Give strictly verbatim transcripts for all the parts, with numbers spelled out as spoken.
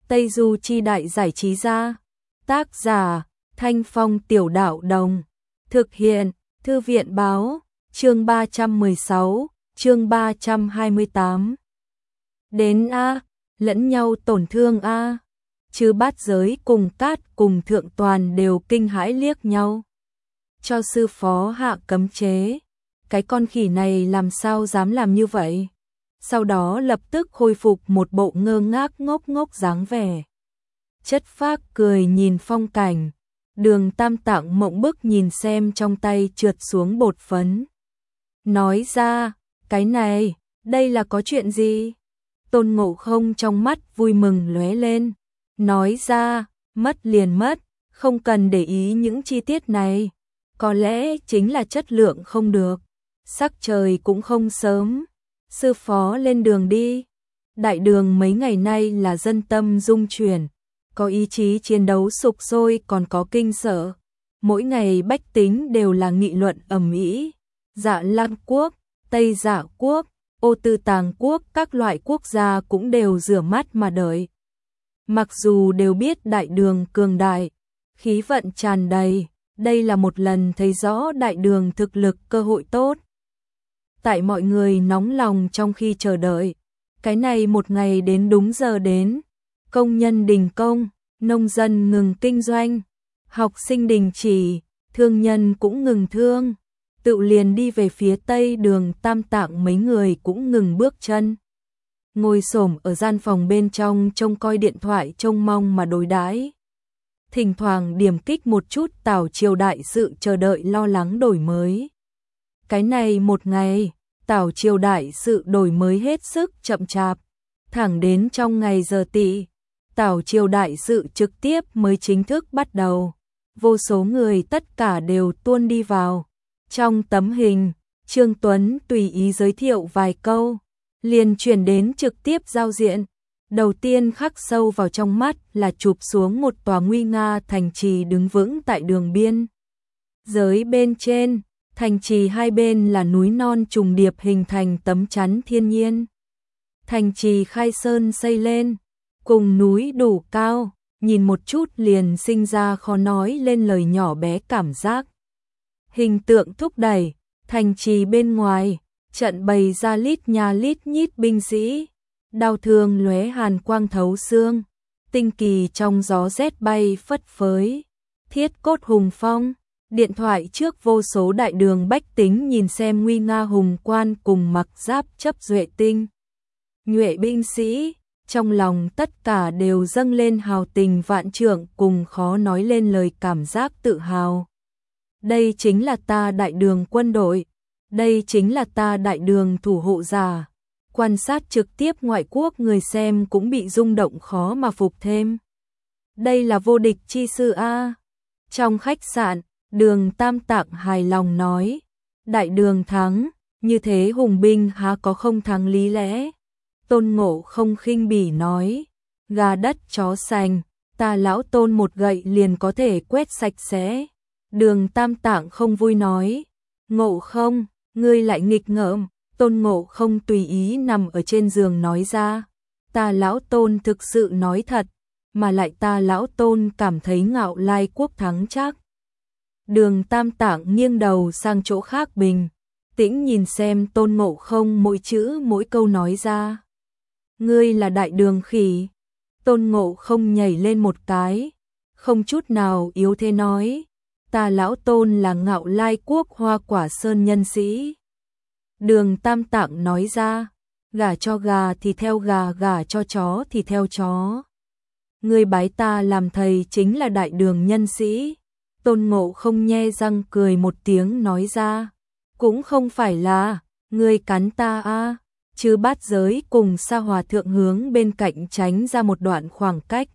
Tây Du Chi Đại Giải Trí Gia. Tác giả Thanh Phong Tiểu Đạo Đồng. Thực hiện Thư viện Báo. Chương ba trăm mười sáu, chương ba trăm hai mươi tám. Đến a, lẫn nhau tổn thương a. Chư Bát Giới cùng Cát cùng Thượng Toàn đều kinh hãi liếc nhau. Cho sư phó hạ cấm chế. Cái con khỉ này làm sao dám làm như vậy? Sau đó lập tức khôi phục một bộ ngơ ngác ngốc ngốc dáng vẻ. Chất phác cười nhìn phong cảnh. Đường Tam Tạng mộng bức nhìn xem trong tay trượt xuống bột phấn. Nói ra, cái này, đây là có chuyện gì? Tôn Ngộ Không trong mắt vui mừng lóe lên. Nói ra, mất liền mất, không cần để ý những chi tiết này. Có lẽ chính là chất lượng không được. Sắc trời cũng không sớm. Sư phó lên đường đi. Đại đường mấy ngày nay là dân tâm dung chuyển. Có ý chí chiến đấu sục sôi còn có kinh sợ. Mỗi ngày bách tính đều là nghị luận ầm ĩ. Dạ Lam quốc, Tây Dạ quốc, Ô Tư Tàng quốc, các loại quốc gia cũng đều rửa mắt mà đợi. Mặc dù đều biết đại đường cường đại, khí vận tràn đầy, đây là một lần thấy rõ đại đường thực lực cơ hội tốt. Tại mọi người nóng lòng trong khi chờ đợi, cái này một ngày đến đúng giờ đến, công nhân đình công, nông dân ngừng kinh doanh, học sinh đình chỉ, thương nhân cũng ngừng thương, tự liền đi về phía tây đường Tam Tạng mấy người cũng ngừng bước chân. Ngồi xổm ở gian phòng bên trong trông coi điện thoại trông mong mà đối đãi. Thỉnh thoảng điểm kích một chút Tảo Triều đại sự chờ đợi lo lắng đổi mới. Cái này một ngày, Tảo Triều đại sự đổi mới hết sức chậm chạp, thẳng đến trong ngày giờ tỵ, Tảo Triều đại sự trực tiếp mới chính thức bắt đầu. Vô số người tất cả đều tuôn đi vào. Trong tấm hình, Trương Tuấn tùy ý giới thiệu vài câu, liền chuyển đến trực tiếp giao diện. Đầu tiên khắc sâu vào trong mắt là chụp xuống một tòa nguy nga thành trì đứng vững tại đường biên giới bên trên. Thành trì hai bên là núi non trùng điệp hình thành tấm chắn thiên nhiên. Thành trì khai sơn xây lên, cùng núi đủ cao, nhìn một chút liền sinh ra khó nói lên lời nhỏ bé cảm giác. Hình tượng thúc đẩy, thành trì bên ngoài, trận bày ra lít nhà lít nhít binh sĩ, đao thương lóe hàn quang thấu xương, tinh kỳ trong gió rét bay phất phới, thiết cốt hùng phong. Điện thoại trước vô số đại đường bách tính nhìn xem nguy nga hùng quan cùng mặc giáp chấp duệ tinh nhuệ binh sĩ, trong lòng tất cả đều dâng lên hào tình vạn trượng cùng khó nói lên lời cảm giác tự hào. Đây chính là ta đại đường quân đội, đây chính là ta đại đường thủ hộ giả. Quan sát trực tiếp ngoại quốc người xem cũng bị rung động khó mà phục thêm. Đây là vô địch chi sư a. Trong khách sạn, Đường Tam Tạng hài lòng nói, đại đường thắng, như thế hùng binh há có không thắng lý lẽ. Tôn Ngộ Không khinh bỉ nói, gà đất chó sành, ta lão Tôn một gậy liền có thể quét sạch sẽ. Đường Tam Tạng không vui nói, Ngộ Không, ngươi lại nghịch ngợm. Tôn Ngộ Không tùy ý nằm ở trên giường nói ra, ta lão Tôn thực sự nói thật, mà lại ta lão Tôn cảm thấy Ngạo Lai quốc thắng chắc. Đường Tam Tạng nghiêng đầu sang chỗ khác bình tĩnh nhìn xem Tôn Ngộ Không mỗi chữ mỗi câu nói ra. Ngươi là đại đường khỉ. Tôn Ngộ Không nhảy lên một cái, không chút nào yếu thế nói, ta lão Tôn là Ngạo Lai quốc Hoa Quả Sơn nhân sĩ. Đường Tam Tạng nói ra, gả cho gà thì theo gà, gả cho chó thì theo chó. Ngươi bái ta làm thầy chính là đại đường nhân sĩ. Tôn Ngộ Không nhe răng cười một tiếng nói ra, cũng không phải là, ngươi cắn ta a. Chư Bát Giới cùng Sa Hòa thượng hướng bên cạnh tránh ra một đoạn khoảng cách,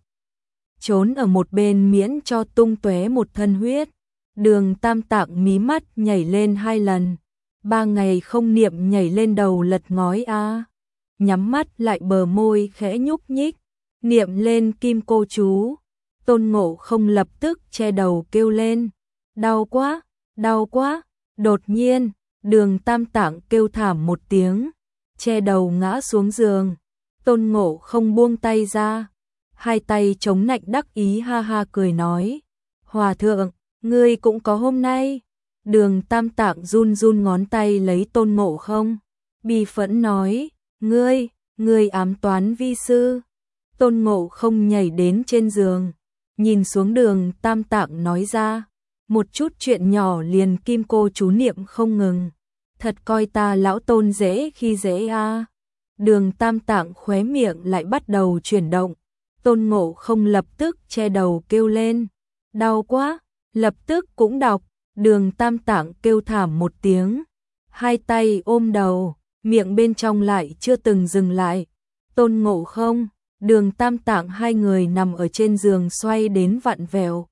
trốn ở một bên miễn cho tung tóe một thân huyết. Đường Tam Tạng mí mắt nhảy lên hai lần, ba ngày không niệm nhảy lên đầu lật ngói a. Nhắm mắt lại bờ môi khẽ nhúc nhích, niệm lên kim cô chú. Tôn Ngộ Không lập tức che đầu kêu lên, đau quá, đau quá. Đột nhiên, Đường Tam Tạng kêu thảm một tiếng, che đầu ngã xuống giường. Tôn Ngộ Không buông tay ra, hai tay chống nạnh đắc ý ha ha cười nói. Hòa thượng, ngươi cũng có hôm nay. Đường Tam Tạng run run ngón tay lấy Tôn Ngộ Không. Bi phẫn nói, ngươi, ngươi ám toán vi sư. Tôn Ngộ Không nhảy đến trên giường, nhìn xuống Đường Tam Tạng nói ra, một chút chuyện nhỏ liền kim cô chú niệm không ngừng. Thật coi ta lão Tôn dễ khi dễ a. À. Đường Tam Tạng khóe miệng lại bắt đầu chuyển động. Tôn Ngộ Không lập tức che đầu kêu lên, đau quá, lập tức cũng đọc. Đường Tam Tạng kêu thảm một tiếng, hai tay ôm đầu, miệng bên trong lại chưa từng dừng lại. Tôn Ngộ Không, Đường Tam Tạng hai người nằm ở trên giường xoay đến vặn vẹo,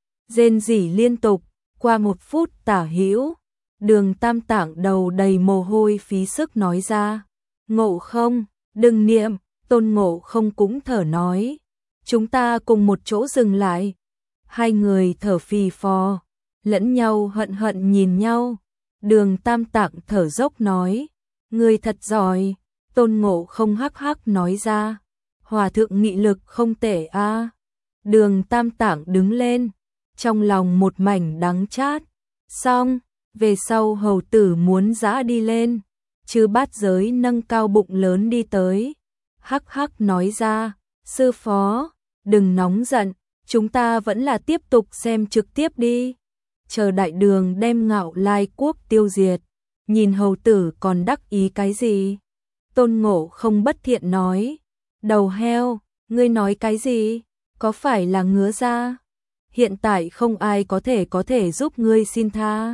rên rỉ liên tục. Qua một phút tả hữu, Đường Tam Tạng đầu đầy mồ hôi phí sức nói ra, Ngộ Không, đừng niệm. Tôn Ngộ Không cũng thở nói, chúng ta cùng một chỗ dừng lại. Hai người thở phì phò, lẫn nhau hận hận nhìn nhau. Đường Tam Tạng thở dốc nói, ngươi thật giỏi. Tôn Ngộ Không hắc hắc nói ra, hòa thượng nghị lực không tệ a. À. Đường Tam Tạng đứng lên, trong lòng một mảnh đắng chát. Xong, về sau hầu tử muốn dã đi lên, Chư Bát Giới nâng cao bụng lớn đi tới, hắc hắc nói ra, sư phó, đừng nóng giận, chúng ta vẫn là tiếp tục xem trực tiếp đi. Chờ đại đường đem Ngạo Lai quốc tiêu diệt, nhìn hầu tử còn đắc ý cái gì? Tôn Ngộ Không bất thiện nói, đầu heo, ngươi nói cái gì? Có phải là ngứa ra? Hiện tại không ai có thể có thể giúp ngươi xin tha.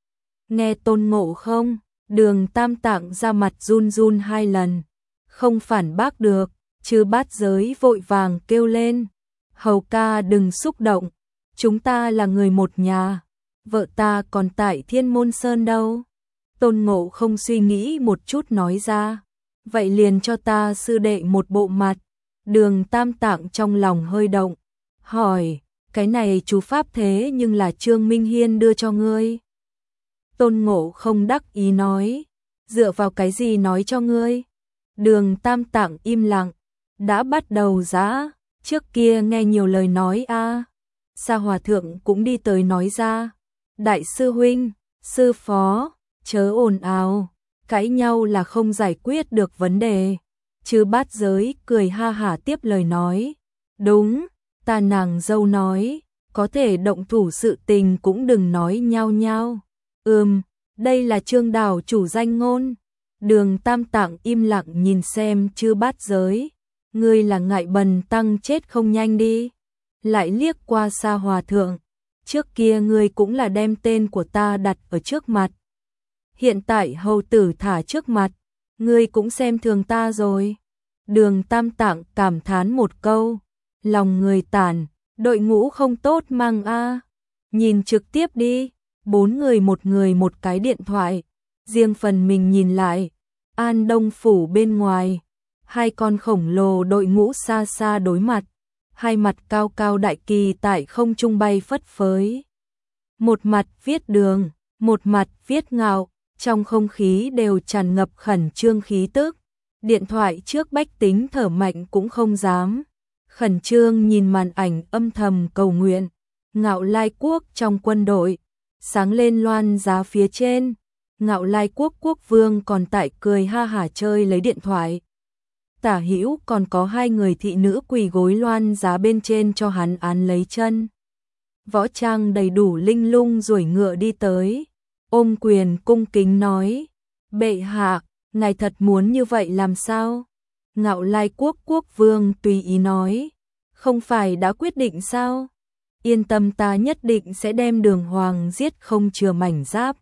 Nghe Tôn Ngộ Không, Đường Tam Tạng ra mặt run run hai lần, không phản bác được. Chư Bát Giới vội vàng kêu lên, hầu ca đừng xúc động, chúng ta là người một nhà, vợ ta còn tại Thiên Môn Sơn đâu. Tôn Ngộ Không suy nghĩ một chút nói ra, vậy liền cho ta sư đệ một bộ mặt. Đường Tam Tạng trong lòng hơi động, hỏi, cái này chú pháp thế nhưng là Trương Minh Hiên đưa cho ngươi. Tôn Ngộ Không đắc ý nói, dựa vào cái gì nói cho ngươi? Đường Tam Tạng im lặng, đã bắt đầu giã, trước kia nghe nhiều lời nói a. À. Sa Hòa Thượng cũng đi tới nói ra, đại sư huynh, sư phó, chớ ồn ào, cãi nhau là không giải quyết được vấn đề. Chư Bát Giới cười ha hả tiếp lời nói, đúng, ta nàng dâu nói, có thể động thủ sự tình cũng đừng nói nhau nhau. Ừm, đây là Trương đảo chủ danh ngôn. Đường Tam Tạng im lặng nhìn xem Chư Bát Giới, ngươi là ngại bần tăng chết không nhanh đi. Lại liếc qua Sa Hòa Thượng, trước kia ngươi cũng là đem tên của ta đặt ở trước mặt, hiện tại hầu tử thả trước mặt, ngươi cũng xem thường ta rồi. Đường Tam Tạng cảm thán một câu, lòng người tàn, đội ngũ không tốt mang a. Nhìn trực tiếp đi, bốn người một người một cái điện thoại, riêng phần mình nhìn lại, An Đông phủ bên ngoài, hai con khổng lồ đội ngũ xa xa đối mặt, hai mặt cao cao đại kỳ tại không trung bay phất phới. Một mặt viết đường, một mặt viết ngạo, trong không khí đều tràn ngập khẩn trương khí tức. Điện thoại trước bách tính thở mạnh cũng không dám. Khẩn trương nhìn màn ảnh âm thầm cầu nguyện. Ngạo Lai quốc trong quân đội, sáng lên loan giá phía trên. Ngạo Lai quốc quốc vương còn tại cười ha hả chơi lấy điện thoại. Tả hữu còn có hai người thị nữ quỳ gối loan giá bên trên cho hắn án lấy chân. Võ trang đầy đủ linh lung ruổi ngựa đi tới, ôm quyền cung kính nói, bệ hạ, ngài thật muốn như vậy làm sao? Ngạo Lai quốc quốc vương tùy ý nói, không phải đã quyết định sao? Yên tâm, ta nhất định sẽ đem Đường Hoàng giết không chừa mảnh giáp.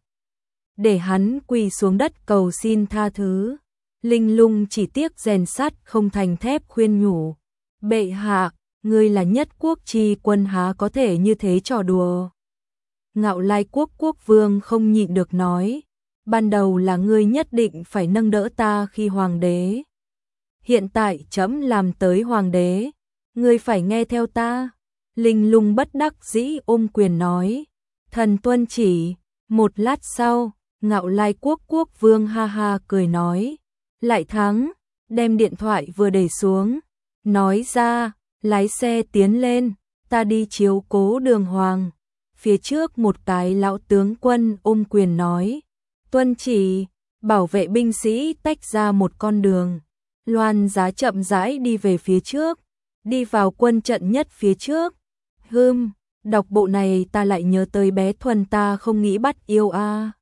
Để hắn quỳ xuống đất cầu xin tha thứ. Linh lung chỉ tiếc rèn sắt không thành thép khuyên nhủ, bệ hạ, ngươi là nhất quốc chi quân há có thể như thế trò đùa. Ngạo Lai quốc quốc vương không nhịn được nói, ban đầu là ngươi nhất định phải nâng đỡ ta khi hoàng đế. Hiện tại trẫm làm tới hoàng đế, ngươi phải nghe theo ta. Linh lung bất đắc dĩ ôm quyền nói, thần tuân chỉ. Một lát sau, Ngạo Lai quốc quốc vương ha ha cười nói, lại thắng, đem điện thoại vừa để xuống, nói ra, lái xe tiến lên, ta đi chiếu cố Đường Hoàng. Phía trước một cái lão tướng quân ôm quyền nói, tuân chỉ. Bảo vệ binh sĩ tách ra một con đường. Loan Giá chậm rãi đi về phía trước, đi vào quân trận nhất phía trước. Hừm, đọc bộ này ta lại nhớ tới bé Thuần ta không nghĩ bắt yêu a.